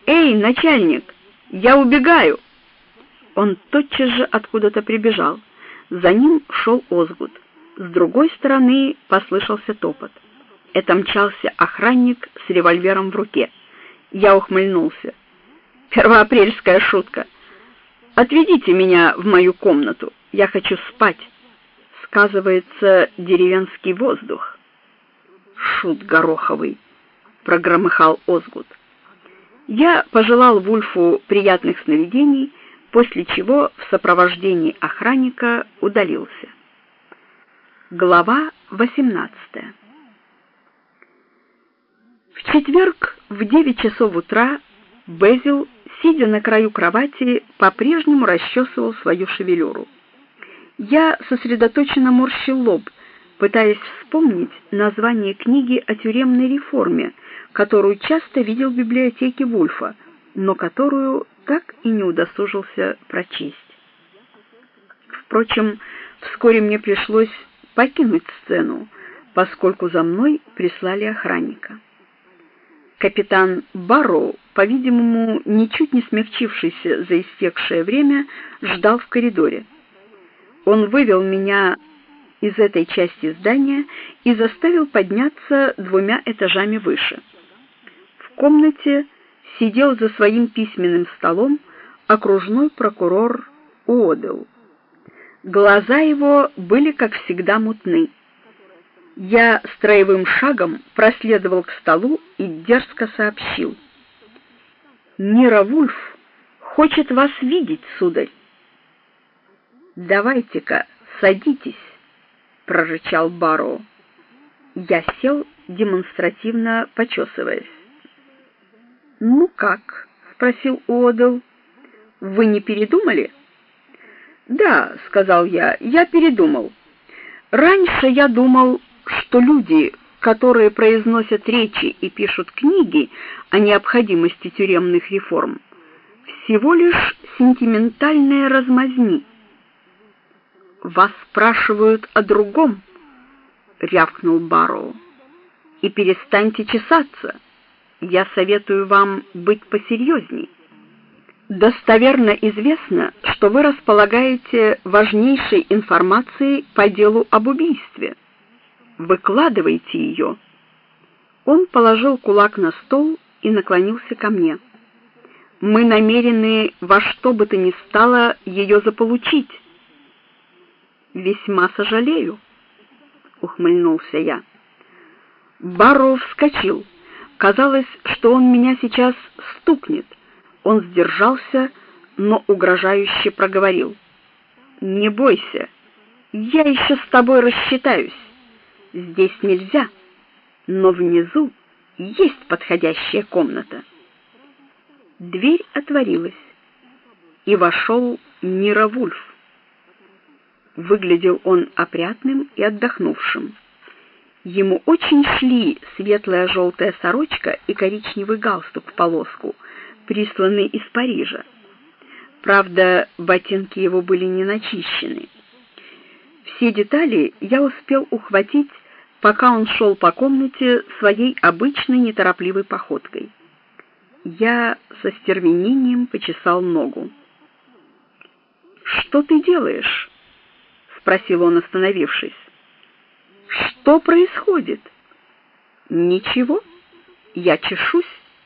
«Эй, начальник, я убегаю!» Он тотчас же откуда-то прибежал. За ним шел Озгуд. С другой стороны послышался топот. Это мчался охранник с револьвером в руке. Я ухмыльнулся. «Первоапрельская шутка. Отведите меня в мою комнату. Я хочу спать. Сказывается деревенский воздух». «Шут гороховый», — прогромыхал Озгуд. Я пожелал Вульфу приятных сновидений, после чего в сопровождении охранника удалился. Глава 18. В четверг в 9 часов утра Безил, сидя на краю кровати, по-прежнему расчесывал свою шевелюру. Я сосредоточенно морщил лоб, пытаясь вспомнить название книги о тюремной реформе, которую часто видел в библиотеке Вульфа, но которую так и не удосужился прочесть. Впрочем, вскоре мне пришлось покинуть сцену, поскольку за мной прислали охранника. Капитан Барроу, по-видимому, ничуть не смягчившийся за истекшее время, ждал в коридоре. Он вывел меня из этой части здания и заставил подняться 2 этажами выше. В комнате сидел за своим письменным столом окружной прокурор Уодел. Глаза его были, как всегда, мутны. Я строевым шагом проследовал к столу и дерзко сообщил: «Мира Вульф хочет вас видеть, сударь». «Давайте-ка, садитесь», — прорычал Барроу. Я сел, демонстративно почесываясь. «Ну как?» — спросил Уодел. «Вы не передумали?» «Да», — сказал я, — «я передумал. Раньше я думал, что люди, которые произносят речи и пишут книги о необходимости тюремных реформ, всего лишь сентиментальные размазни». «Вас спрашивают о другом», — рявкнул Барроу. «И перестаньте чесаться. Я советую вам быть посерьезней. Достоверно известно, что вы располагаете важнейшей информацией по делу об убийстве. Выкладывайте ее». Он положил кулак на стол и наклонился ко мне. «Мы намерены во что бы то ни стало ее заполучить». «Весьма сожалею», — ухмыльнулся я. Барроу вскочил. Казалось, что он меня сейчас стукнет. Он сдержался, но угрожающе проговорил: «Не бойся, я еще с тобой рассчитаюсь. Здесь нельзя, но внизу есть подходящая комната». Дверь отворилась, и вошел Мира Вульф. Выглядел он опрятным и отдохнувшим. Ему очень шли светлая желтая сорочка и коричневый галстук в полоску, присланный из Парижа. Правда, ботинки его были не начищены. Все детали я успел ухватить, пока он шел по комнате своей обычной неторопливой походкой. Я со стервенением почесал ногу. «Что ты делаешь?» — спросил он, остановившись. «Что происходит?» «Ничего, я чешусь».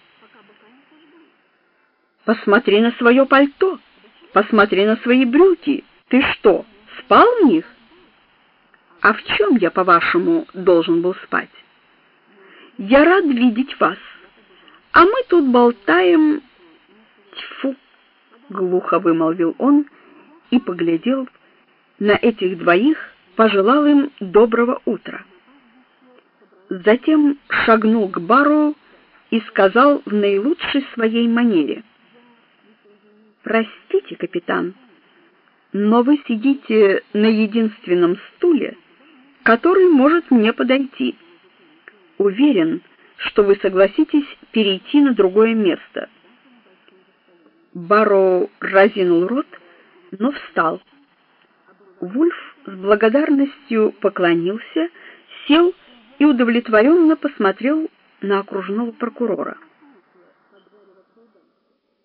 «Посмотри на свое пальто, посмотри на свои брюки. Ты что, спал в них?» «А в чем я, по-вашему, должен был спать?» «Я рад видеть вас, а мы тут болтаем...» «Тьфу!» — глухо вымолвил он и поглядел на этих двоих, пожелал им доброго утра. Затем шагнул к Барроу и сказал в наилучшей своей манере: «Простите, капитан, но вы сидите на единственном стуле, который может мне подойти. Уверен, что вы согласитесь перейти на другое место». Барроу разинул рот, но встал. Вульф с благодарностью поклонился, сел и удовлетворенно посмотрел на окружного прокурора.